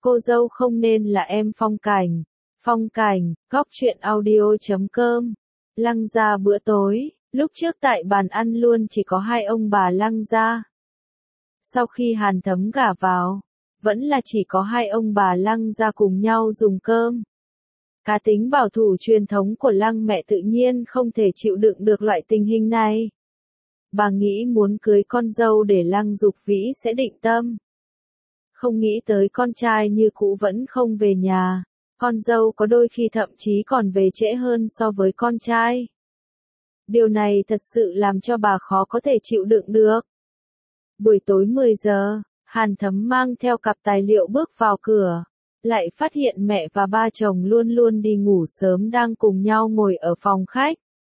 Cô dâu không nên là em Phong Cảnh. Phong Cảnh, góc truyện audio.com. Lăng gia bữa tối, lúc trước tại bàn ăn luôn chỉ có hai ông bà Lăng gia. Sau khi Hàn Thấm gả vào, vẫn là chỉ có hai ông bà Lăng gia cùng nhau dùng cơm. Cá tính bảo thủ truyền thống của Lăng mẹ tự nhiên không thể chịu đựng được loại tình hình này. Bà nghĩ muốn cưới con dâu để Lăng Dục Vĩ sẽ định tâm. Không nghĩ tới con trai như cũ vẫn không về nhà, con dâu có đôi khi thậm chí còn về trễ hơn so với con trai. Điều này thật sự làm cho bà khó có thể chịu đựng được. Buổi tối 10 giờ, Hàn Thấm mang theo cặp tài liệu bước vào cửa, lại phát hiện mẹ và ba chồng luôn luôn đi ngủ sớm đang cùng nhau ngồi ở phòng khách.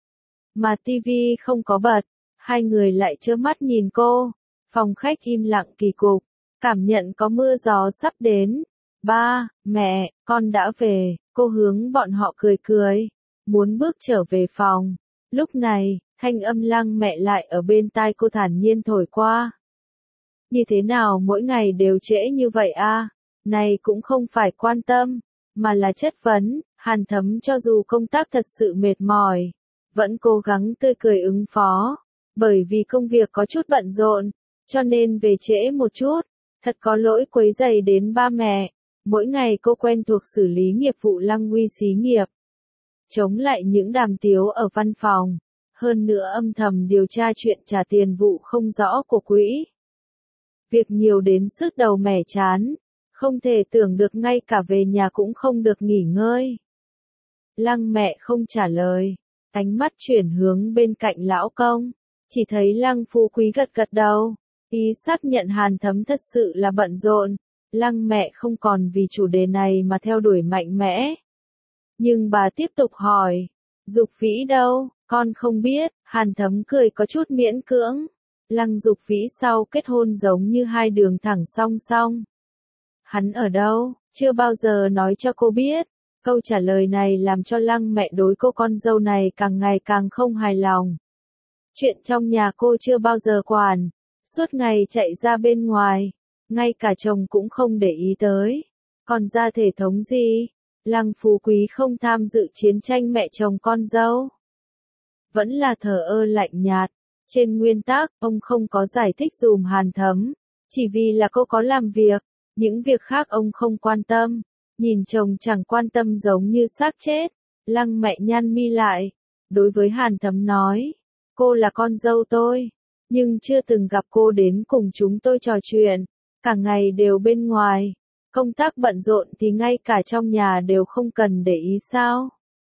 Mà tivi không có bật, hai người lại trơ mắt nhìn cô, phòng khách im lặng kỳ cục, cảm nhận có mưa gió sắp đến. Ba, mẹ, con đã về, cô hướng bọn họ cười cười, muốn bước trở về phòng. Lúc này, thanh âm Lăng mẹ lại ở bên tai cô thản nhiên thổi qua. Như thế nào mỗi ngày đều trễ như vậy a? Này cũng không phải quan tâm, mà là chất vấn. Hàn Thấm cho dù công tác thật sự mệt mỏi, vẫn cố gắng tươi cười ứng phó, bởi vì công việc có chút bận rộn, cho nên về trễ một chút, thật có lỗi quấy rầy đến ba mẹ. Mỗi ngày cô quen thuộc xử lý nghiệp vụ Lăng Uy xí nghiệp, chống lại những đàm tiếu ở văn phòng, hơn nữa âm thầm điều tra chuyện trả tiền vụ không rõ của quỹ. Việc nhiều đến sức đầu mẻ chán, không thể tưởng được ngay cả về nhà cũng không được nghỉ ngơi. Lăng mẹ không trả lời, ánh mắt chuyển hướng bên cạnh lão công, chỉ thấy Lăng Phú Quý gật gật đầu, ý xác nhận Hàn Thấm thật sự là bận rộn. Lăng mẹ không còn vì chủ đề này mà theo đuổi mạnh mẽ. Nhưng bà tiếp tục hỏi, Dục Vĩ đâu, con không biết. Hàn Thấm cười có chút miễn cưỡng. Lăng Dục Vĩ sau kết hôn giống như hai đường thẳng song song. Hắn ở đâu, chưa bao giờ nói cho cô biết. Câu trả lời này làm cho Lăng mẹ đối cô con dâu này càng ngày càng không hài lòng. Chuyện trong nhà cô chưa bao giờ quản, suốt ngày chạy ra bên ngoài, ngay cả chồng cũng không để ý tới. Còn ra thể thống gì? Lăng Phú Quý không tham dự chiến tranh mẹ chồng con dâu. Vẫn là thờ ơ lạnh nhạt. Trên nguyên tắc, ông không có giải thích dùm Hàn Thấm, chỉ vì là cô có làm việc, những việc khác ông không quan tâm. Nhìn chồng chẳng quan tâm giống như xác chết. Lăng mẹ nhăn mi lại, đối với Hàn Thấm nói, cô là con dâu tôi, nhưng chưa từng gặp cô đến cùng chúng tôi trò chuyện, cả ngày đều bên ngoài, công tác bận rộn thì ngay cả trong nhà đều không cần để ý sao.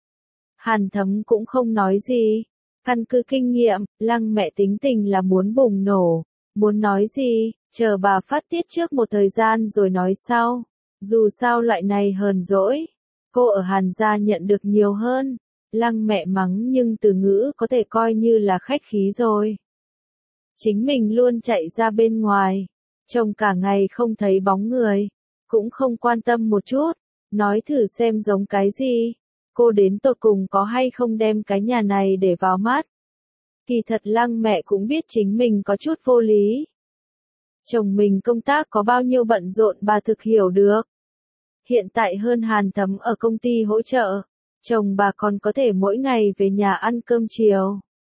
Hàn Thấm cũng không nói gì, căn cứ kinh nghiệm, Lăng mẹ tính tình là muốn bùng nổ, muốn nói gì, chờ bà phát tiết trước một thời gian rồi nói sau. Dù sao loại này hờn dỗi, cô ở Hàn gia nhận được nhiều hơn. Lăng mẹ mắng nhưng từ ngữ có thể coi như là khách khí rồi. Chính mình luôn chạy ra bên ngoài, chồng cả ngày không thấy bóng người, cũng không quan tâm một chút, nói thử xem giống cái gì, cô đến tột cùng có hay không đem cái nhà này để vào mắt. Kỳ thật Lăng mẹ cũng biết chính mình có chút vô lý. Chồng mình công tác có bao nhiêu bận rộn bà thực hiểu được. Hiện tại hơn Hàn Thấm ở công ty hỗ trợ, chồng bà còn có thể mỗi ngày về nhà ăn cơm chiều.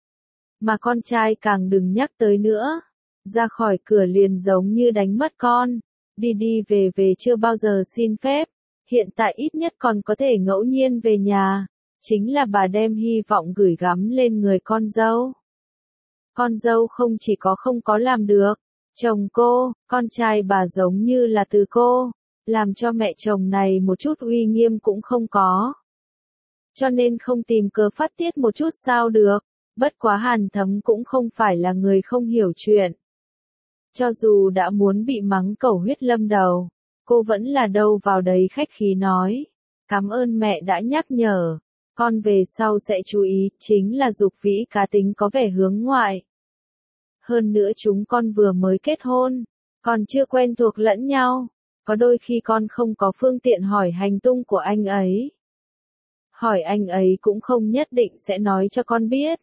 Mà con trai càng đừng nhắc tới nữa, ra khỏi cửa liền giống như đánh mất con, đi đi về về chưa bao giờ xin phép, hiện tại ít nhất còn có thể ngẫu nhiên về nhà, chính là bà đem hy vọng gửi gắm lên người con dâu. Con dâu không chỉ có không có làm được, chồng cô, con trai bà giống như là từ cô, làm cho mẹ chồng này một chút uy nghiêm cũng không có. Cho nên không tìm cớ phát tiết một chút sao được, bất quá Hàn Thấm cũng không phải là người không hiểu chuyện. Cho dù đã muốn bị mắng cẩu huyết lâm đầu, cô vẫn là đâu vào đấy khách khí nói, cảm ơn mẹ đã nhắc nhở, con về sau sẽ chú ý, chính là Dục Vĩ cá tính có vẻ hướng ngoại. Hơn nữa chúng con vừa mới kết hôn, còn chưa quen thuộc lẫn nhau, có đôi khi con không có phương tiện hỏi hành tung của anh ấy. Hỏi anh ấy cũng không nhất định sẽ nói cho con biết.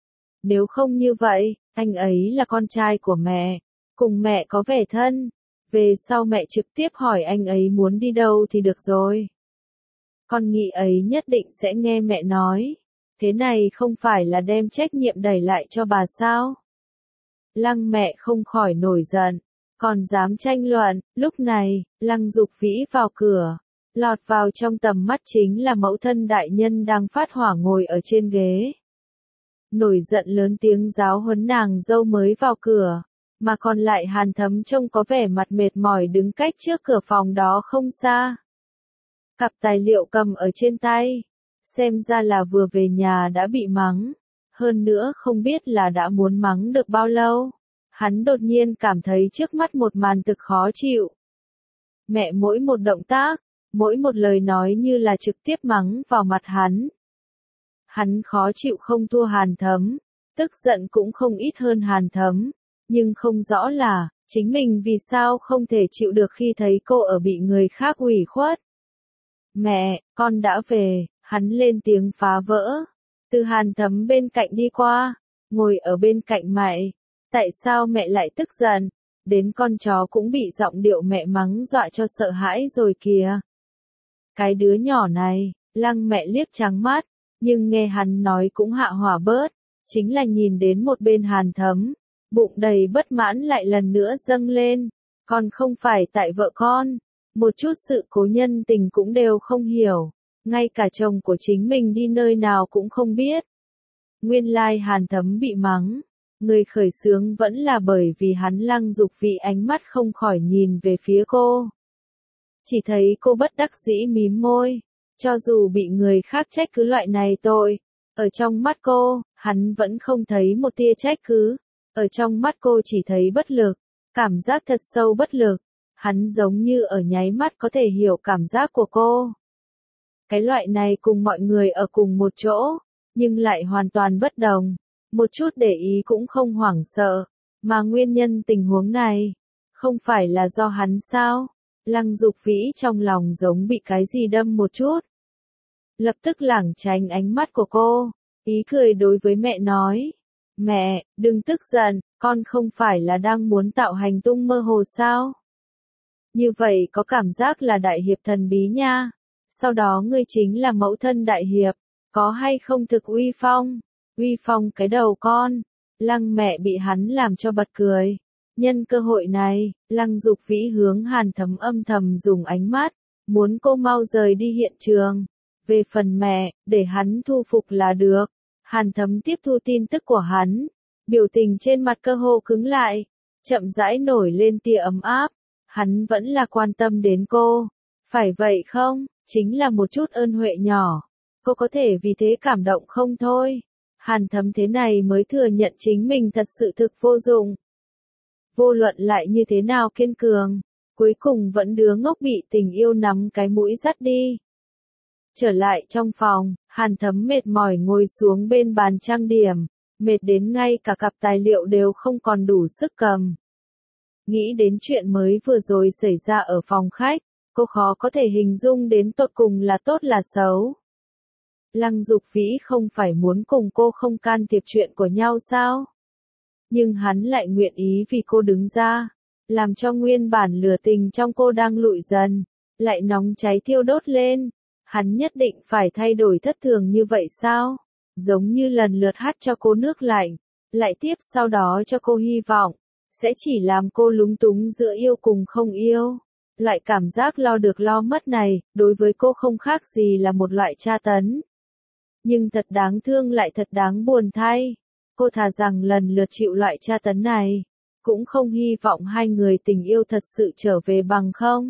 Nếu không như vậy, anh ấy là con trai của mẹ, cùng mẹ có vẻ thân, Về sau mẹ trực tiếp hỏi anh ấy muốn đi đâu thì được rồi. Con nghĩ ấy nhất định sẽ nghe mẹ nói. Thế này không phải là đem trách nhiệm đẩy lại cho bà sao? Lăng mẹ không khỏi nổi giận, còn dám tranh luận. Lúc này, Lăng Dục Vĩ vào cửa, lọt vào trong tầm mắt chính là mẫu thân đại nhân đang phát hỏa ngồi ở trên ghế. Nổi giận lớn tiếng giáo huấn nàng dâu mới vào cửa, mà còn lại Hàn Thấm trông có vẻ mặt mệt mỏi đứng cách trước cửa phòng đó không xa. Cặp tài liệu cầm ở trên tay, xem ra là vừa về nhà đã bị mắng, hơn nữa không biết là đã muốn mắng được bao lâu. Hắn đột nhiên cảm thấy trước mắt một màn thực khó chịu. Mẹ mỗi một động tác, mỗi một lời nói như là trực tiếp mắng vào mặt hắn. Hắn khó chịu không thua Hàn Thấm, tức giận cũng không ít hơn Hàn Thấm, nhưng không rõ là, chính mình vì sao không thể chịu được khi thấy cô ở bị người khác ủy khuất. Mẹ, con đã về, hắn lên tiếng phá vỡ. Từ Hàn Thấm bên cạnh đi qua, ngồi ở bên cạnh mẹ. Tại sao mẹ lại tức giận? Đến con chó cũng bị giọng điệu mẹ mắng dọa cho sợ hãi rồi kìa. Cái đứa nhỏ này, Lăng mẹ liếc trắng mắt, nhưng nghe hắn nói cũng hạ hỏa bớt, chính là nhìn đến một bên Hàn Thấm, bụng đầy bất mãn lại lần nữa dâng lên, còn không phải tại vợ con, một chút sự cố nhân tình cũng đều không hiểu, ngay cả chồng của chính mình đi nơi nào cũng không biết. Nguyên lai Hàn Thấm bị mắng, người khởi xướng vẫn là bởi vì hắn Lăng Dục Vĩ ánh mắt không khỏi nhìn về phía cô. Chỉ thấy cô bất đắc dĩ mím môi, cho dù bị người khác trách cứ loại này tội, ở trong mắt cô, hắn vẫn không thấy một tia trách cứ, ở trong mắt cô chỉ thấy bất lực, cảm giác thật sâu bất lực, hắn giống như ở nháy mắt có thể hiểu cảm giác của cô. Cái loại này cùng mọi người ở cùng một chỗ, nhưng lại hoàn toàn bất đồng, một chút để ý cũng không hoảng sợ, mà nguyên nhân tình huống này, không phải là do hắn sao? Lăng Dục Vĩ trong lòng giống bị cái gì đâm một chút. Lập tức lảng tránh ánh mắt của cô, ý cười đối với mẹ nói. Mẹ, đừng tức giận, con không phải là đang muốn tạo hành tung mơ hồ sao? Như vậy có cảm giác là đại hiệp thần bí nha. Sau đó ngươi chính là mẫu thân đại hiệp, có hay không thực uy phong? Uy phong cái đầu con. Lăng mẹ bị hắn làm cho bật cười. Nhân cơ hội này, Lăng Dục Vĩ hướng Hàn Thấm âm thầm dùng ánh mắt, muốn cô mau rời đi hiện trường. Về phần mẹ, để hắn thu phục là được. Hàn Thấm tiếp thu tin tức của hắn, biểu tình trên mặt cơ hồ cứng lại, chậm rãi nổi lên tia ấm áp. Hắn vẫn là quan tâm đến cô, phải vậy không? Chính là một chút ơn huệ nhỏ, cô có thể vì thế cảm động không thôi. Hàn Thấm thế này mới thừa nhận chính mình thật sự thực vô dụng. Vô luận lại như thế nào kiên cường, cuối cùng vẫn đứa ngốc bị tình yêu nắm cái mũi dắt đi. Trở lại trong phòng, Hàn Thấm mệt mỏi ngồi xuống bên bàn trang điểm, mệt đến ngay cả cặp tài liệu đều không còn đủ sức cầm. Nghĩ đến chuyện mới vừa rồi xảy ra ở phòng khách, cô khó có thể hình dung đến tột cùng là tốt là xấu. Lăng Dục Vĩ không phải muốn cùng cô không can thiệp chuyện của nhau sao? Nhưng hắn lại nguyện ý vì cô đứng ra, làm cho nguyên bản lửa tình trong cô đang lụi dần, lại nóng cháy thiêu đốt lên. Hắn nhất định phải thay đổi thất thường như vậy sao? Giống như lần lượt hắt cho cô nước lạnh, lại tiếp sau đó cho cô hy vọng, sẽ chỉ làm cô lúng túng giữa yêu cùng không yêu. Loại cảm giác lo được lo mất này, đối với cô không khác gì là một loại tra tấn. Nhưng thật đáng thương lại thật đáng buồn thay. Cô thà rằng lần lượt chịu loại tra tấn này, cũng không hy vọng hai người tình yêu thật sự trở về bằng không.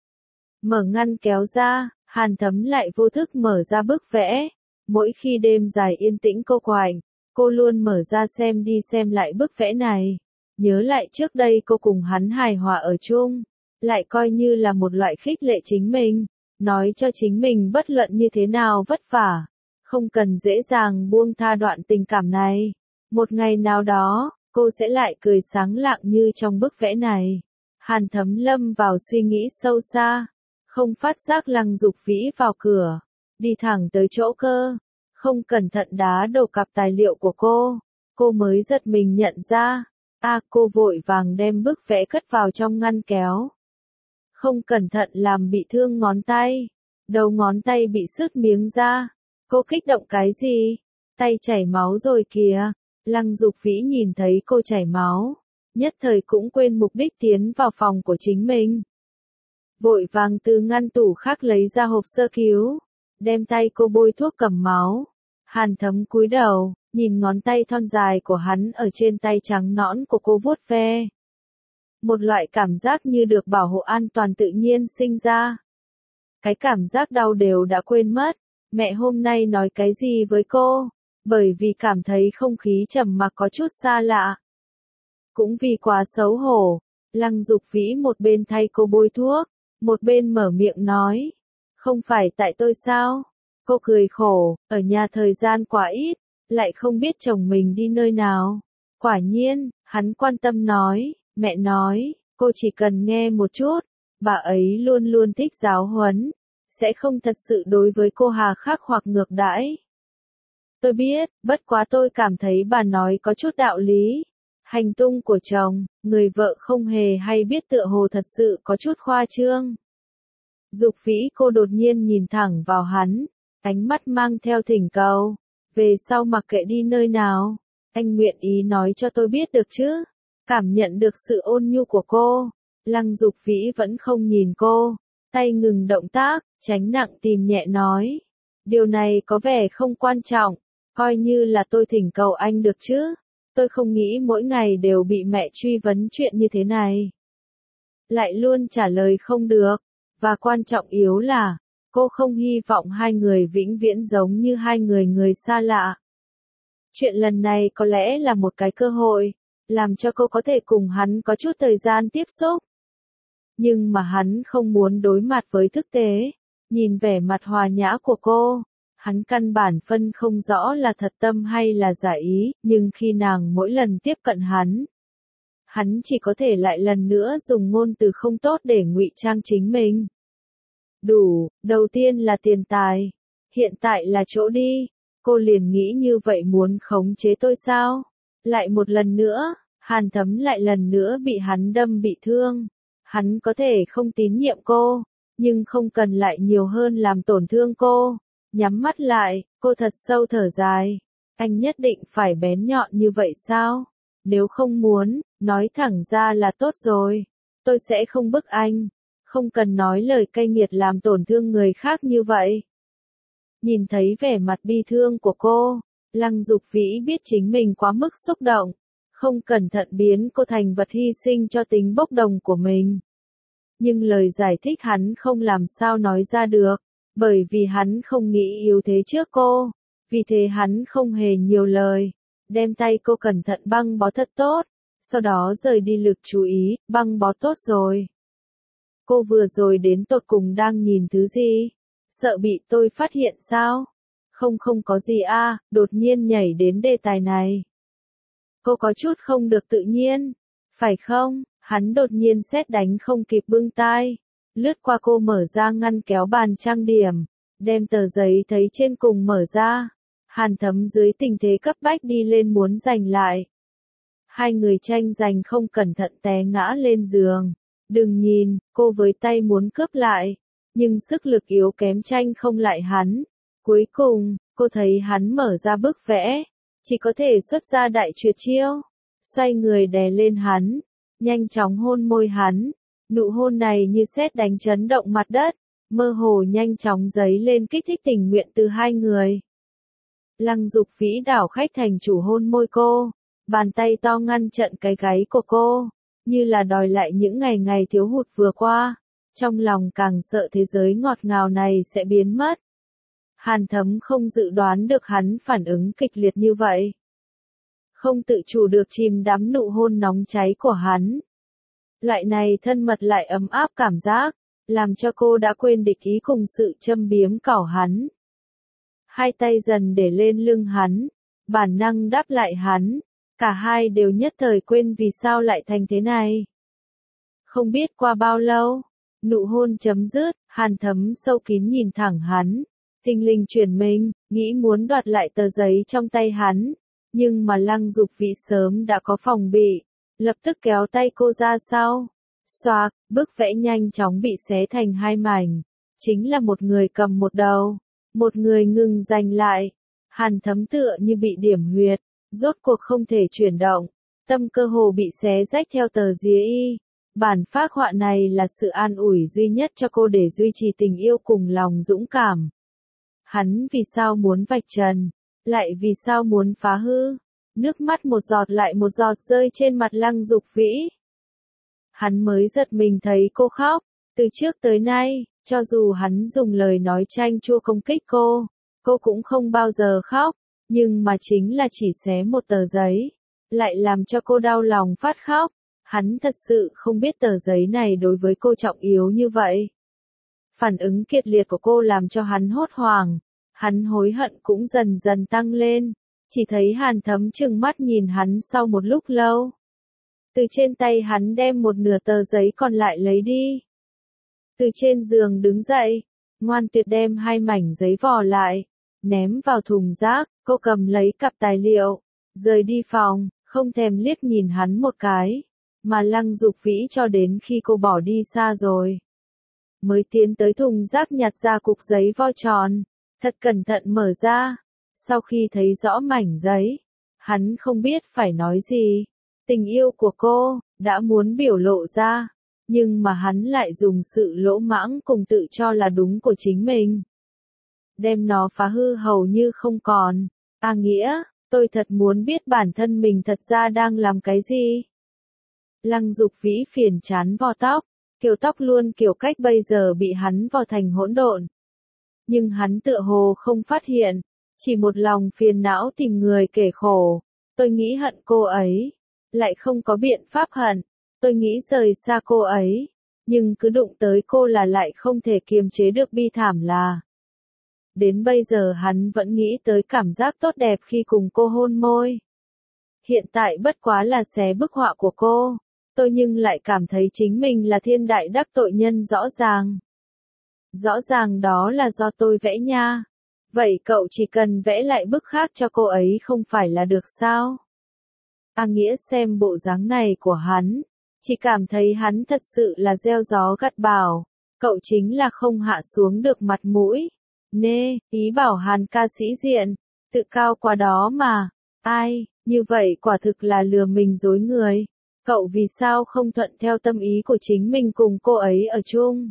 Mở ngăn kéo ra, Hàn Thấm lại vô thức mở ra bức vẽ. Mỗi khi đêm dài yên tĩnh cô quạnh, cô luôn mở ra xem đi xem lại bức vẽ này. Nhớ lại trước đây cô cùng hắn hài hòa ở chung, lại coi như là một loại khích lệ chính mình, nói cho chính mình bất luận như thế nào vất vả, không cần dễ dàng buông tha đoạn tình cảm này. Một ngày nào đó, cô sẽ lại cười sáng lạng như trong bức vẽ này. Hàn Thấm lâm vào suy nghĩ sâu xa, không phát giác Lăng Dục Vĩ vào cửa, đi thẳng tới chỗ cơ, không cẩn thận đá đổ cặp tài liệu của cô mới giật mình nhận ra. Cô vội vàng đem bức vẽ cất vào trong ngăn kéo. không cẩn thận làm bị thương ngón tay. Đầu ngón tay bị sứt miếng ra. Cô kích động cái gì? Tay chảy máu rồi kìa. Lăng Dục Vĩ nhìn thấy cô chảy máu, nhất thời cũng quên mục đích tiến vào phòng của chính mình. Vội vàng từ ngăn tủ khác lấy ra hộp sơ cứu, đem tay cô bôi thuốc cầm máu. Hàn Thấm cúi đầu, nhìn ngón tay thon dài của hắn ở trên tay trắng nõn của cô vuốt ve. Một loại cảm giác như được bảo hộ an toàn tự nhiên sinh ra. Cái cảm giác đau đều đã quên mất, mẹ hôm nay nói cái gì với cô, bởi vì cảm thấy không khí trầm mặc có chút xa lạ. Cũng vì quá xấu hổ, Lăng Dục Vĩ một bên thay cô bôi thuốc, một bên mở miệng nói, không phải tại tôi sao? Cô cười khổ, ở nhà thời gian quá ít, lại không biết chồng mình đi nơi nào. Quả nhiên, hắn quan tâm nói, mẹ nói, cô chỉ cần nghe một chút, bà ấy luôn luôn thích giáo huấn, sẽ không thật sự đối với cô hà khắc hoặc ngược đãi. Tôi biết, bất quá tôi cảm thấy bà nói có chút đạo lý. Hành tung của chồng, người vợ không hề hay biết tựa hồ thật sự có chút khoa trương. Dục Vĩ cô đột nhiên nhìn thẳng vào hắn, ánh mắt mang theo thỉnh cầu. Về sau mặc kệ đi nơi nào, anh nguyện ý nói cho tôi biết được chứ. Cảm nhận được sự ôn nhu của cô, Lăng Dục Vĩ vẫn không nhìn cô, tay ngừng động tác, tránh nặng tìm nhẹ nói. Điều này có vẻ không quan trọng, coi như là tôi thỉnh cầu anh được chứ. Tôi không nghĩ mỗi ngày đều bị mẹ truy vấn chuyện như thế này. Lại luôn trả lời không được, và quan trọng yếu là, cô không hy vọng hai người vĩnh viễn giống như hai người xa lạ. Chuyện lần này có lẽ là một cái cơ hội, làm cho cô có thể cùng hắn có chút thời gian tiếp xúc. Nhưng mà hắn không muốn đối mặt với thực tế, nhìn vẻ mặt hòa nhã của cô. Hắn căn bản phân không rõ là thật tâm hay là giả ý, nhưng khi nàng mỗi lần tiếp cận hắn chỉ có thể lại lần nữa dùng ngôn từ không tốt để ngụy trang chính mình. Đủ, đầu tiên là tiền tài, hiện tại là chỗ đi, cô liền nghĩ như vậy muốn khống chế tôi sao? Lại một lần nữa, Hàn Thấm lại lần nữa bị hắn đâm bị thương. Hắn có thể không tín nhiệm cô, nhưng không cần lại nhiều hơn làm tổn thương cô. Nhắm mắt lại, cô thật sâu thở dài. Anh nhất định phải bén nhọn như vậy sao? Nếu không muốn, nói thẳng ra là tốt rồi. Tôi sẽ không bức anh. Không cần nói lời cay nghiệt làm tổn thương người khác như vậy. Nhìn thấy vẻ mặt bi thương của cô, Lăng Dục Vĩ biết chính mình quá mức xúc động. Không cẩn thận biến cô thành vật hy sinh cho tính bốc đồng của mình. Nhưng lời giải thích hắn không làm sao nói ra được. Bởi vì hắn không nghĩ yếu thế trước cô, vì thế hắn không hề nhiều lời, đem tay cô cẩn thận băng bó thật tốt, sau đó rời đi lực chú ý, băng bó tốt rồi. Cô vừa rồi đến tột cùng đang nhìn thứ gì? Sợ bị tôi phát hiện sao? Không có gì a, đột nhiên nhảy đến đề tài này. Cô có chút không được tự nhiên, phải không? Hắn đột nhiên sét đánh không kịp bưng tai. Lướt qua cô mở ra ngăn kéo bàn trang điểm, đem tờ giấy thấy trên cùng mở ra. Hàn Thấm dưới tình thế cấp bách đi lên muốn giành lại. Hai người tranh giành không cẩn thận té ngã lên giường. Đừng nhìn, cô với tay muốn cướp lại, nhưng sức lực yếu kém tranh không lại hắn. Cuối cùng, cô thấy hắn mở ra bức vẽ, chỉ có thể xuất ra đại tuyệt chiêu. Xoay người đè lên hắn, nhanh chóng hôn môi hắn. Nụ hôn này như sét đánh chấn động mặt đất, mơ hồ nhanh chóng dấy lên kích thích tình nguyện từ hai người. Lăng Dục Vĩ đảo khách thành chủ hôn môi cô, bàn tay to ngăn chặn cái gáy của cô, như là đòi lại những ngày thiếu hụt vừa qua. Trong lòng càng sợ thế giới ngọt ngào này sẽ biến mất. Hàn Thấm không dự đoán được hắn phản ứng kịch liệt như vậy. Không tự chủ được chìm đắm nụ hôn nóng cháy của hắn. Loại này thân mật lại ấm áp cảm giác, làm cho cô đã quên địch ý cùng sự châm biếm cỏ hắn. Hai tay dần để lên lưng hắn, bản năng đáp lại hắn, cả hai đều nhất thời quên vì sao lại thành thế này. Không biết qua bao lâu, nụ hôn chấm dứt, Hàn Thấm sâu kín nhìn thẳng hắn, thình lình chuyển mình, nghĩ muốn đoạt lại tờ giấy trong tay hắn, nhưng mà Lăng Dục Vĩ sớm đã có phòng bị. Lập tức kéo tay cô ra sau, Xoạc, bức vẽ nhanh chóng bị xé thành hai mảnh. Chính là một người cầm một đầu, một người ngừng giành lại. Hàn Thấm tựa như bị điểm huyệt, rốt cuộc không thể chuyển động. Tâm cơ hồ bị xé rách theo tờ giấy y. Bản phác họa này là sự an ủi duy nhất cho cô để duy trì tình yêu cùng lòng dũng cảm. Hắn vì sao muốn vạch trần, lại vì sao muốn phá hư? Nước mắt một giọt lại một giọt rơi trên mặt Lăng Dục Vĩ. Hắn mới giật mình thấy cô khóc. Từ trước tới nay, cho dù hắn dùng lời nói chanh chua công kích cô cũng không bao giờ khóc. Nhưng mà chính là chỉ xé một tờ giấy, lại làm cho cô đau lòng phát khóc. Hắn thật sự không biết tờ giấy này đối với cô trọng yếu như vậy. Phản ứng kiệt liệt của cô làm cho hắn hốt hoảng. Hắn hối hận cũng dần dần tăng lên. Chỉ thấy Hàn Thấm trừng mắt nhìn hắn sau một lúc lâu. Từ trên tay hắn đem một nửa tờ giấy còn lại lấy đi. Từ trên giường đứng dậy, ngoan tuyệt đem hai mảnh giấy vò lại, ném vào thùng rác. Cô cầm lấy cặp tài liệu, rời đi phòng, không thèm liếc nhìn hắn một cái. Mà Lăng Dục Vĩ cho đến khi cô bỏ đi xa rồi, mới tiến tới thùng rác nhặt ra cục giấy vo tròn, thật cẩn thận mở ra. Sau khi thấy rõ mảnh giấy, hắn không biết phải nói gì. Tình yêu của cô đã muốn biểu lộ ra, nhưng mà hắn lại dùng sự lỗ mãng cùng tự cho là đúng của chính mình, đem nó phá hư hầu như không còn. Nghĩa, tôi thật muốn biết bản thân mình thật ra đang làm cái gì. Lăng Dục Vĩ phiền chán vò tóc, kiểu tóc luôn kiểu cách bây giờ bị hắn vò thành hỗn độn. Nhưng hắn tựa hồ không phát hiện, chỉ một lòng phiền não tìm người kể khổ. Tôi nghĩ hận cô ấy, lại không có biện pháp hận. Tôi nghĩ rời xa cô ấy, nhưng cứ đụng tới cô là lại không thể kiềm chế được bi thảm là. Đến bây giờ hắn vẫn nghĩ tới cảm giác tốt đẹp khi cùng cô hôn môi. Hiện tại bất quá là xé bức họa của cô. Tôi nhưng lại cảm thấy chính mình là thiên đại đắc tội nhân rõ ràng. Rõ ràng đó là do tôi vẽ nha. Vậy cậu chỉ cần vẽ lại bức khác cho cô ấy không phải là được sao? Nghĩa xem bộ dáng này của hắn, chỉ cảm thấy hắn thật sự là gieo gió gặt bão. Cậu chính là không hạ xuống được mặt mũi. Nê, ý bảo Hàn ca sĩ diện, tự cao quá đó mà. Ai, như vậy quả thực là lừa mình dối người. Cậu vì sao không thuận theo tâm ý của chính mình cùng cô ấy ở chung?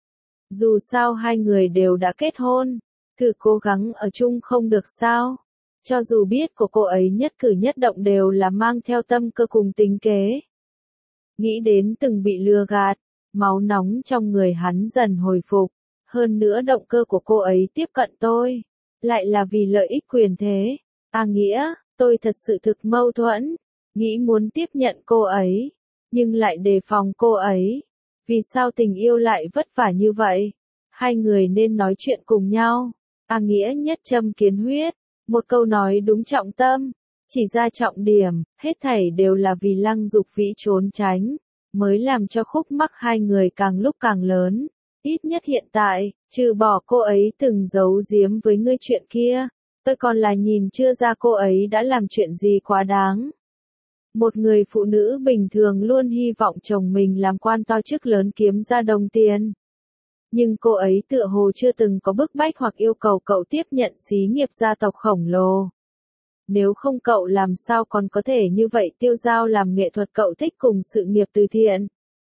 Dù sao hai người đều đã kết hôn, thử cố gắng ở chung không được sao? Cho dù biết của cô ấy nhất cử nhất động đều là mang theo tâm cơ cùng tính kế. Nghĩ đến từng bị lừa gạt, máu nóng trong người hắn dần hồi phục. Hơn nữa động cơ của cô ấy tiếp cận tôi, lại là vì lợi ích quyền thế. Nghĩa, tôi thật sự thực mâu thuẫn, nghĩ muốn tiếp nhận cô ấy, nhưng lại đề phòng cô ấy. Vì sao tình yêu lại vất vả như vậy? Hai người nên nói chuyện cùng nhau. Nghĩa nhất châm kiến huyết, một câu nói đúng trọng tâm, chỉ ra trọng điểm, hết thảy đều là vì Lăng Dục Vĩ trốn tránh, mới làm cho khúc mắc hai người càng lúc càng lớn. Ít nhất hiện tại, trừ bỏ cô ấy từng giấu giếm với ngươi chuyện kia, tôi còn là nhìn chưa ra cô ấy đã làm chuyện gì quá đáng. Một người phụ nữ bình thường luôn hy vọng chồng mình làm quan to chức lớn kiếm ra đồng tiền. Nhưng cô ấy tựa hồ chưa từng có bức bách hoặc yêu cầu cậu tiếp nhận xí nghiệp gia tộc khổng lồ. Nếu không cậu làm sao còn có thể như vậy tiêu dao làm nghệ thuật cậu thích cùng sự nghiệp từ thiện.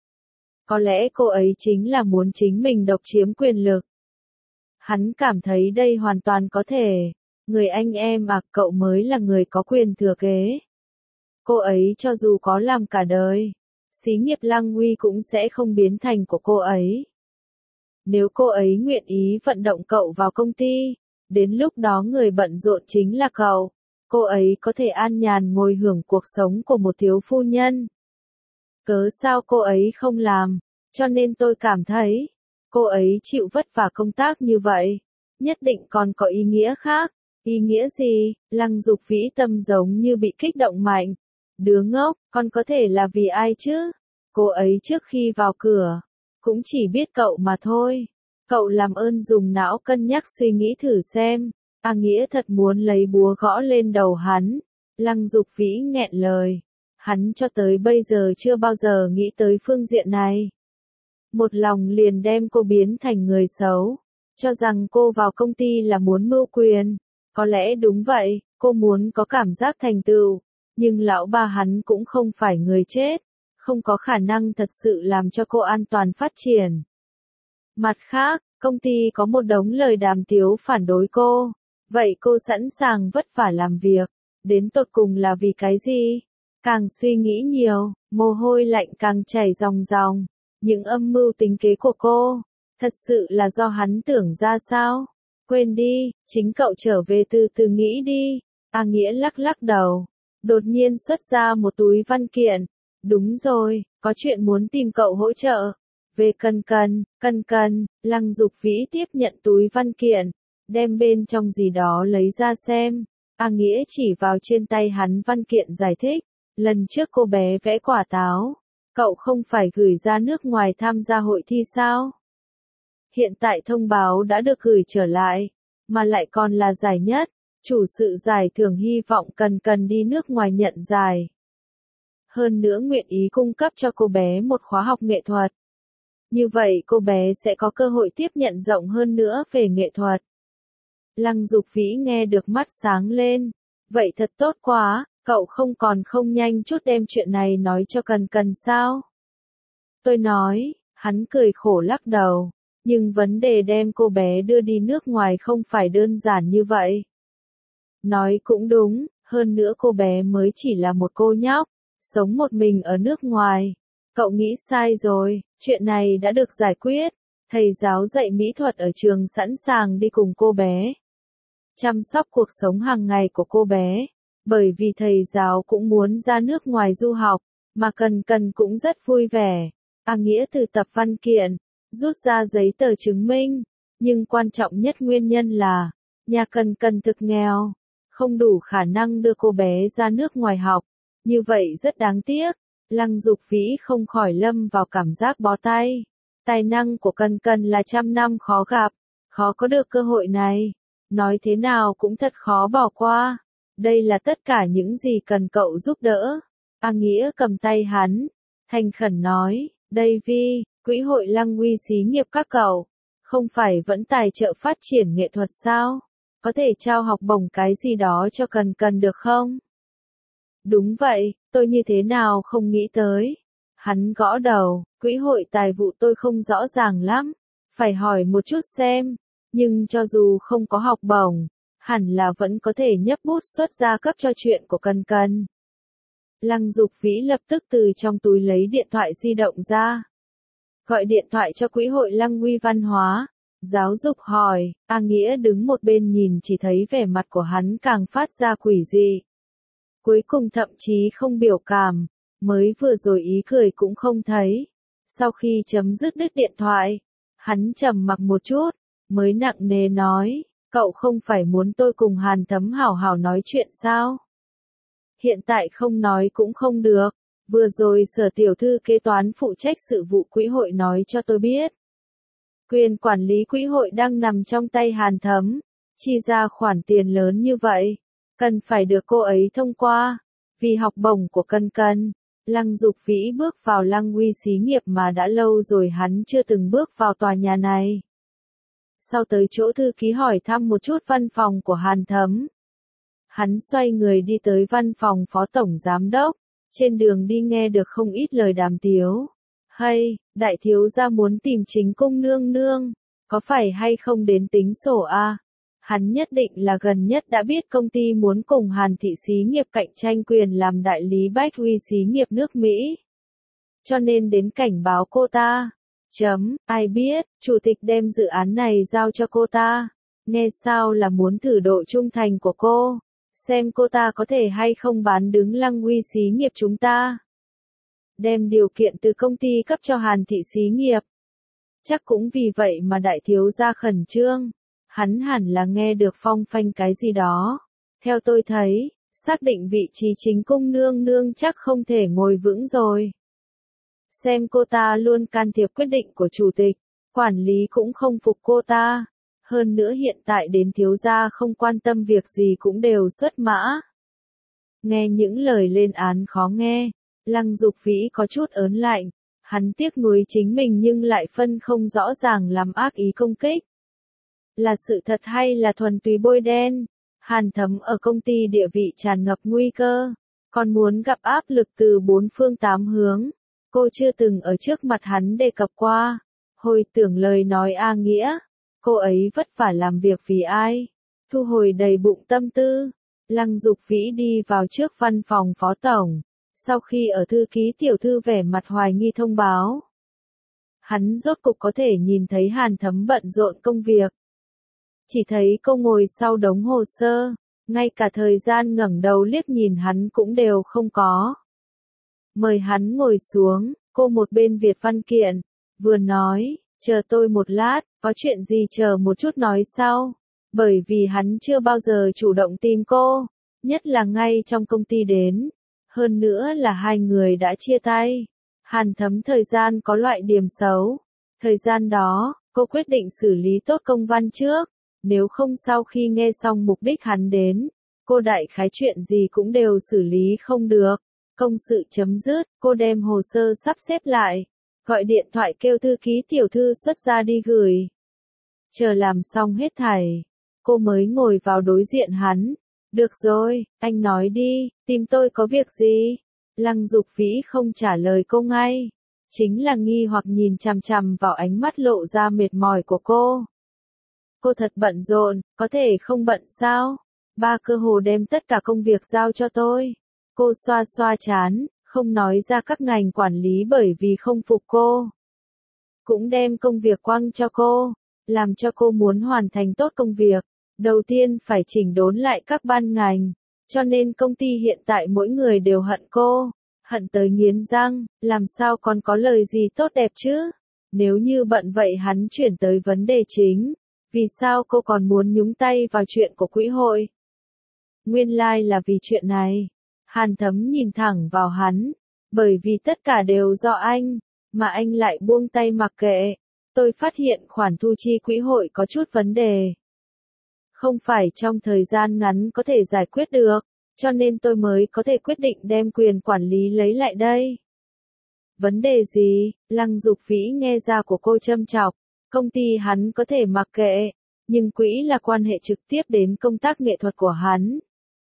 Có lẽ cô ấy chính là muốn chính mình độc chiếm quyền lực. Hắn cảm thấy đây hoàn toàn có thể. Người anh em cậu mới là người có quyền thừa kế. Cô ấy cho dù có làm cả đời, xí nghiệp Lăng Uy cũng sẽ không biến thành của cô ấy. Nếu cô ấy nguyện ý vận động cậu vào công ty, đến lúc đó người bận rộn chính là cậu. Cô ấy có thể an nhàn ngồi hưởng cuộc sống của một thiếu phu nhân. Cớ sao cô ấy không làm? Cho nên tôi cảm thấy, cô ấy chịu vất vả công tác như vậy, nhất định còn có ý nghĩa khác. Ý nghĩa gì? Lăng Dục Vĩ tâm giống như bị kích động mạnh. Đứa ngốc, con có thể là vì ai chứ? Cô ấy trước khi vào cửa, cũng chỉ biết cậu mà thôi. Cậu làm ơn dùng não cân nhắc suy nghĩ thử xem. Nghĩa thật muốn lấy búa gõ lên đầu hắn. Lăng Dục Vĩ nghẹn lời. Hắn cho tới bây giờ chưa bao giờ nghĩ tới phương diện này. Một lòng liền đem cô biến thành người xấu, cho rằng cô vào công ty là muốn mưu quyền. Có lẽ đúng vậy, cô muốn có cảm giác thành tựu, nhưng lão ba hắn cũng không phải người chết, không có khả năng thật sự làm cho cô an toàn phát triển. Mặt khác, công ty có một đống lời đàm tiếu phản đối cô, vậy cô sẵn sàng vất vả làm việc, đến tột cùng là vì cái gì? Càng suy nghĩ nhiều, mồ hôi lạnh càng chảy ròng ròng. Những âm mưu tính kế của cô, thật sự là do hắn tưởng ra sao? Quên đi, chính cậu trở về từ từ nghĩ đi. A Nghĩa lắc lắc đầu, đột nhiên xuất ra một túi văn kiện. Đúng rồi, có chuyện muốn tìm cậu hỗ trợ. Về Cần, Lăng Dục Vĩ tiếp nhận túi văn kiện, đem bên trong gì đó lấy ra xem. A Nghĩa chỉ vào trên tay hắn văn kiện giải thích, lần trước cô bé vẽ quả táo, cậu không phải gửi ra nước ngoài tham gia hội thi sao? Hiện tại thông báo đã được gửi trở lại, mà lại còn là giải nhất, chủ sự giải thưởng hy vọng Cần đi nước ngoài nhận giải. Hơn nữa nguyện ý cung cấp cho cô bé một khóa học nghệ thuật. Như vậy cô bé sẽ có cơ hội tiếp nhận rộng hơn nữa về nghệ thuật. Lăng Dục Vĩ nghe được mắt sáng lên. Vậy thật tốt quá, cậu không nhanh chút đem chuyện này nói cho Cần sao? Tôi nói, hắn cười khổ lắc đầu. Nhưng vấn đề đem cô bé đưa đi nước ngoài không phải đơn giản như vậy. Nói cũng đúng, hơn nữa cô bé mới chỉ là một cô nhóc, sống một mình ở nước ngoài. Cậu nghĩ sai rồi, chuyện này đã được giải quyết. Thầy giáo dạy mỹ thuật ở trường sẵn sàng đi cùng cô bé, chăm sóc cuộc sống hàng ngày của cô bé. Bởi vì thầy giáo cũng muốn ra nước ngoài du học, mà Cần cũng rất vui vẻ. A Nghĩa từ tập văn kiện, rút ra giấy tờ chứng minh. Nhưng quan trọng nhất nguyên nhân là, nhà Cần thực nghèo, không đủ khả năng đưa cô bé ra nước ngoài học. Như vậy rất đáng tiếc. Lăng Dục Vĩ không khỏi lâm vào cảm giác bó tay. Tài năng của Cần là trăm năm khó gặp, khó có được cơ hội này. Nói thế nào cũng thật khó bỏ qua. Đây là tất cả những gì cần cậu giúp đỡ. A Nghĩa cầm tay hắn, thành khẩn nói, đây Vi, quỹ hội Lăng Uy xí nghiệp các cậu, không phải vẫn tài trợ phát triển nghệ thuật sao? Có thể trao học bổng cái gì đó cho Cần được không? Đúng vậy, tôi như thế nào không nghĩ tới. Hắn gõ đầu, quỹ hội tài vụ tôi không rõ ràng lắm, phải hỏi một chút xem. Nhưng cho dù không có học bổng, hẳn là vẫn có thể nhấp bút xuất ra cấp cho chuyện của Cần. Lăng Dục Vĩ lập tức từ trong túi lấy điện thoại di động ra. Gọi điện thoại cho quỹ hội Lăng Uy văn hóa. Giáo dục hỏi, A Nghĩa đứng một bên nhìn chỉ thấy vẻ mặt của hắn càng phát ra quỷ dị. Cuối cùng thậm chí không biểu cảm, mới vừa rồi ý cười cũng không thấy. Sau khi chấm dứt đứt điện thoại, hắn trầm mặc một chút, mới nặng nề nói, cậu không phải muốn tôi cùng Hàn Thấm hảo hảo nói chuyện sao? Hiện tại không nói cũng không được, vừa rồi Sở tiểu thư kế toán phụ trách sự vụ quỹ hội nói cho tôi biết. Quyền quản lý quỹ hội đang nằm trong tay Hàn Thấm, chi ra khoản tiền lớn như vậy, cần phải được cô ấy thông qua. Vì học bổng của Cần, Lăng Dục Vĩ bước vào Lăng Uy xí nghiệp mà đã lâu rồi hắn chưa từng bước vào tòa nhà này. Sau tới chỗ thư ký hỏi thăm một chút văn phòng của Hàn Thấm. Hắn xoay người đi tới văn phòng phó tổng giám đốc, trên đường đi nghe được không ít lời đàm tiếu. Hay, đại thiếu gia muốn tìm chính cung nương nương, có phải hay không đến tính sổ a? Hắn nhất định là gần nhất đã biết công ty muốn cùng Hàn thị xí nghiệp cạnh tranh quyền làm đại lý Bách Uy xí nghiệp nước Mỹ. Cho nên đến cảnh báo cô ta. Ai biết, chủ tịch đem dự án này giao cho cô ta. Nghe sao là muốn thử độ trung thành của cô. Xem cô ta có thể hay không bán đứng Lăng Uy xí nghiệp chúng ta. Đem điều kiện từ công ty cấp cho Hàn thị xí nghiệp. Chắc cũng vì vậy mà đại thiếu gia khẩn trương. Hắn hẳn là nghe được phong phanh cái gì đó. Theo tôi thấy, xác định vị trí chính cung nương nương chắc không thể ngồi vững rồi. Xem cô ta luôn can thiệp quyết định của chủ tịch, quản lý cũng không phục cô ta. Hơn nữa hiện tại đến thiếu gia không quan tâm việc gì cũng đều xuất mã. Nghe những lời lên án khó nghe, Lăng Dục Vĩ có chút ớn lạnh, hắn tiếc nuối chính mình nhưng lại phân không rõ ràng làm ác ý công kích. Là sự thật hay là thuần túy bôi đen? Hàn Thấm ở công ty địa vị tràn ngập nguy cơ, còn muốn gặp áp lực từ bốn phương tám hướng. Cô chưa từng ở trước mặt hắn đề cập qua. Hồi tưởng lời nói A Nghĩa, cô ấy vất vả làm việc vì ai? Thu hồi đầy bụng tâm tư, Lăng Dục Vĩ đi vào trước văn phòng phó tổng. Sau khi ở thư ký tiểu thư vẻ mặt hoài nghi thông báo, hắn rốt cục có thể nhìn thấy Hàn Thấm bận rộn công việc. Chỉ thấy cô ngồi sau đống hồ sơ, ngay cả thời gian ngẩng đầu liếc nhìn hắn cũng đều không có. Mời hắn ngồi xuống, cô một bên việt văn kiện, vừa nói, chờ tôi một lát, có chuyện gì chờ một chút nói sau. Bởi vì hắn chưa bao giờ chủ động tìm cô, nhất là ngay trong công ty đến. Hơn nữa là hai người đã chia tay. Hàn Thấm thời gian có loại điểm xấu. Thời gian đó, cô quyết định xử lý tốt công văn trước. Nếu không sau khi nghe xong mục đích hắn đến, cô đại khái chuyện gì cũng đều xử lý không được. Công sự chấm dứt, cô đem hồ sơ sắp xếp lại. Gọi điện thoại kêu thư ký tiểu thư xuất ra đi gửi. Chờ làm xong hết thảy, cô mới ngồi vào đối diện hắn. Được rồi, anh nói đi, tìm tôi có việc gì? Lăng Dục Vĩ không trả lời cô ngay. Chính là nghi hoặc nhìn chằm chằm vào ánh mắt lộ ra mệt mỏi của cô. Cô thật bận rộn, có thể không bận sao? Ba cơ hồ đem tất cả công việc giao cho tôi. Cô xoa xoa trán, không nói ra các ngành quản lý bởi vì không phục cô. Cũng đem công việc quăng cho cô, làm cho cô muốn hoàn thành tốt công việc. Đầu tiên phải chỉnh đốn lại các ban ngành, cho nên công ty hiện tại mỗi người đều hận cô, hận tới nghiến răng, làm sao còn có lời gì tốt đẹp chứ? Nếu như bận vậy hắn chuyển tới vấn đề chính, vì sao cô còn muốn nhúng tay vào chuyện của quỹ hội? Nguyên lai là vì chuyện này. Hàn Thấm nhìn thẳng vào hắn, bởi vì tất cả đều do anh, mà anh lại buông tay mặc kệ. Tôi phát hiện khoản thu chi quỹ hội có chút vấn đề. Không phải trong thời gian ngắn có thể giải quyết được, cho nên tôi mới có thể quyết định đem quyền quản lý lấy lại đây. Vấn đề gì? Lăng Dục Vĩ nghe ra của cô châm chọc, công ty hắn có thể mặc kệ, nhưng quỹ là quan hệ trực tiếp đến công tác nghệ thuật của hắn.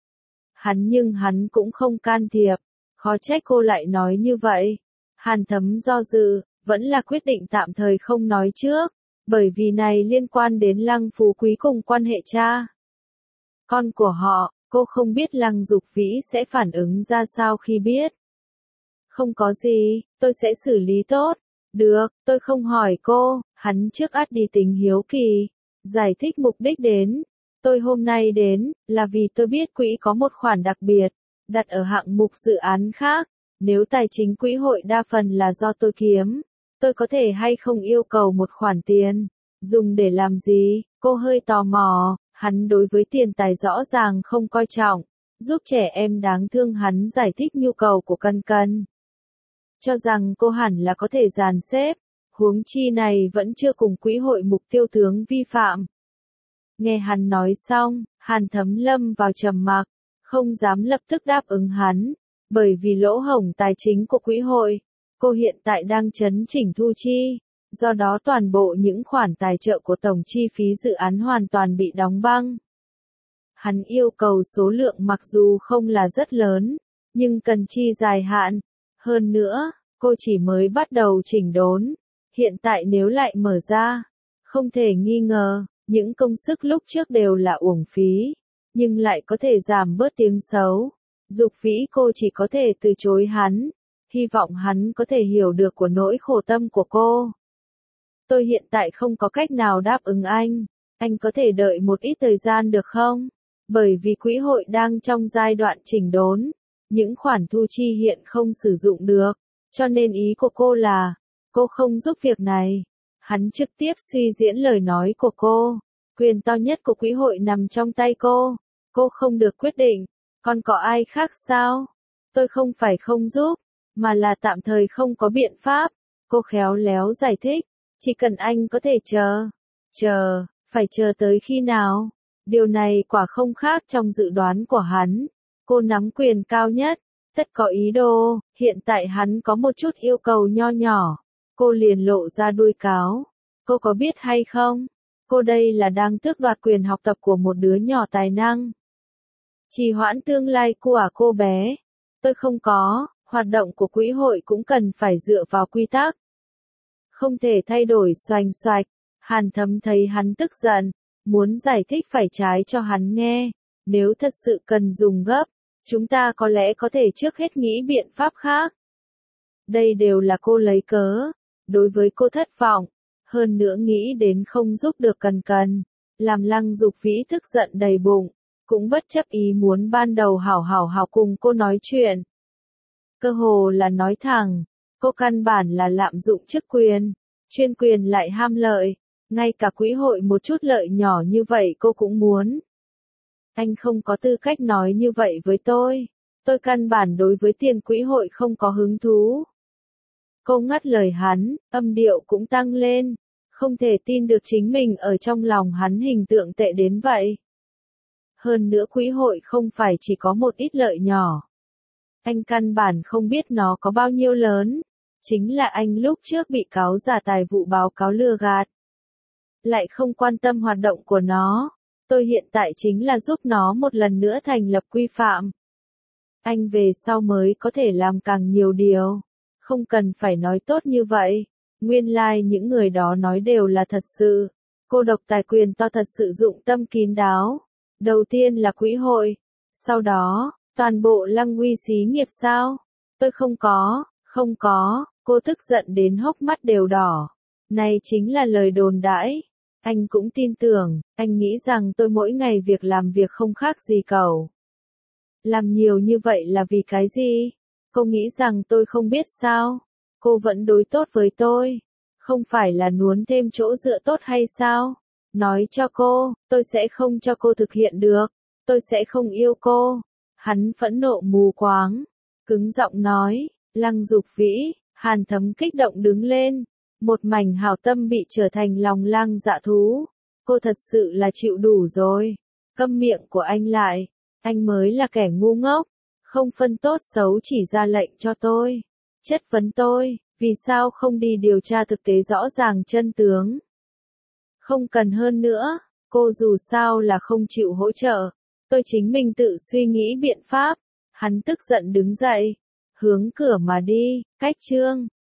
Nhưng hắn cũng không can thiệp, khó trách cô lại nói như vậy. Hàn Thấm do dự, vẫn là quyết định tạm thời không nói trước. Bởi vì này liên quan đến Lăng Phú Quý cùng quan hệ cha con của họ, cô không biết Lăng Dục Vĩ sẽ phản ứng ra sao khi biết. Không có gì, tôi sẽ xử lý tốt. Được, tôi không hỏi cô, hắn trước ắt đi tính hiếu kỳ, giải thích mục đích đến. Tôi hôm nay đến, là vì tôi biết quỹ có một khoản đặc biệt, đặt ở hạng mục dự án khác. Nếu tài chính quỹ hội đa phần là do tôi kiếm, tôi có thể hay không yêu cầu một khoản tiền, dùng để làm gì? Cô hơi tò mò, hắn đối với tiền tài rõ ràng không coi trọng, giúp trẻ em đáng thương hắn giải thích nhu cầu của Cân Cân. Cho rằng cô hẳn là có thể dàn xếp, huống chi này vẫn chưa cùng quỹ hội mục tiêu tướng vi phạm. Nghe hắn nói xong, Hàn Thấm lâm vào trầm mặc, không dám lập tức đáp ứng hắn, bởi vì lỗ hổng tài chính của quỹ hội. Cô hiện tại đang chấn chỉnh thu chi, do đó toàn bộ những khoản tài trợ của tổng chi phí dự án hoàn toàn bị đóng băng. Hắn yêu cầu số lượng mặc dù không là rất lớn, nhưng cần chi dài hạn. Hơn nữa, cô chỉ mới bắt đầu chỉnh đốn. Hiện tại nếu lại mở ra, không thể nghi ngờ, những công sức lúc trước đều là uổng phí, nhưng lại có thể giảm bớt tiếng xấu. Dục Vĩ cô chỉ có thể từ chối hắn. Hy vọng hắn có thể hiểu được của nỗi khổ tâm của cô. Tôi hiện tại không có cách nào đáp ứng anh có thể đợi một ít thời gian được không? Bởi vì quỹ hội đang trong giai đoạn chỉnh đốn, những khoản thu chi hiện không sử dụng được, cho nên ý của cô là, cô không giúp việc này. Hắn trực tiếp suy diễn lời nói của cô, quyền to nhất của quỹ hội nằm trong tay cô không được quyết định, còn có ai khác sao? Tôi không phải không giúp, mà là tạm thời không có biện pháp. Cô khéo léo giải thích, chỉ cần anh có thể phải chờ tới khi nào? Điều này quả không khác trong dự đoán của hắn. Cô nắm quyền cao nhất, tất có ý đồ, hiện tại hắn có một chút yêu cầu nho nhỏ. Cô liền lộ ra đuôi cáo. Cô có biết hay không? Cô đây là đang tước đoạt quyền học tập của một đứa nhỏ tài năng. Trì hoãn tương lai của cô bé. Tôi không có, hoạt động của quỹ hội cũng cần phải dựa vào quy tắc. Không thể thay đổi xoành xoạch. Hàn Thấm thấy hắn tức giận, muốn giải thích phải trái cho hắn nghe. Nếu thật sự cần dùng gấp, chúng ta có lẽ có thể trước hết nghĩ biện pháp khác. Đây đều là cô lấy cớ. Đối với cô thất vọng. Hơn nữa nghĩ đến không giúp được cần. Làm Lăng Dục Vĩ tức giận đầy bụng. Cũng bất chấp ý muốn ban đầu hảo cùng cô nói chuyện. Cơ hồ là nói thẳng. Cô căn bản là lạm dụng chức quyền. Chuyên quyền lại ham lợi. Ngay cả quỹ hội một chút lợi nhỏ như vậy cô cũng muốn. Anh không có tư cách nói như vậy với tôi. Tôi căn bản đối với tiền quỹ hội không có hứng thú. Cô ngắt lời hắn, âm điệu cũng tăng lên. Không thể tin được chính mình ở trong lòng hắn hình tượng tệ đến vậy. Hơn nữa quỹ hội không phải chỉ có một ít lợi nhỏ. Anh căn bản không biết nó có bao nhiêu lớn. Chính là anh lúc trước bị cáo giả tài vụ báo cáo lừa gạt. Lại không quan tâm hoạt động của nó. Tôi hiện tại chính là giúp nó một lần nữa thành lập quy phạm. Anh về sau mới có thể làm càng nhiều điều. Không cần phải nói tốt như vậy. Nguyên lai những người đó nói đều là thật sự. Cô độc tài quyền to thật sự dụng tâm kín đáo. Đầu tiên là quỹ hội. Sau đó, toàn bộ Lăng Uy xí nghiệp sao? Tôi không có. Cô tức giận đến hốc mắt đều đỏ. Này chính là lời đồn đãi. Anh cũng tin tưởng, anh nghĩ rằng tôi mỗi ngày việc làm việc không khác gì cậu. Làm nhiều như vậy là vì cái gì? Cô nghĩ rằng tôi không biết sao? Cô vẫn đối tốt với tôi. Không phải là muốn thêm chỗ dựa tốt hay sao? Nói cho cô, tôi sẽ không cho cô thực hiện được. Tôi sẽ không yêu cô. Hắn phẫn nộ mù quáng. Cứng giọng nói, Lăng Dục Vĩ, Hàn Thấm kích động đứng lên. Một mảnh hảo tâm bị trở thành lòng lang dạ thú. Cô thật sự là chịu đủ rồi. Câm miệng của anh lại. Anh mới là kẻ ngu ngốc. Không phân tốt xấu chỉ ra lệnh cho tôi. Chất vấn tôi, vì sao không đi điều tra thực tế rõ ràng chân tướng. Không cần hơn nữa, cô dù sao là không chịu hỗ trợ. Tôi chính mình tự suy nghĩ biện pháp. Hắn tức giận đứng dậy. Hướng cửa mà đi, cách chương.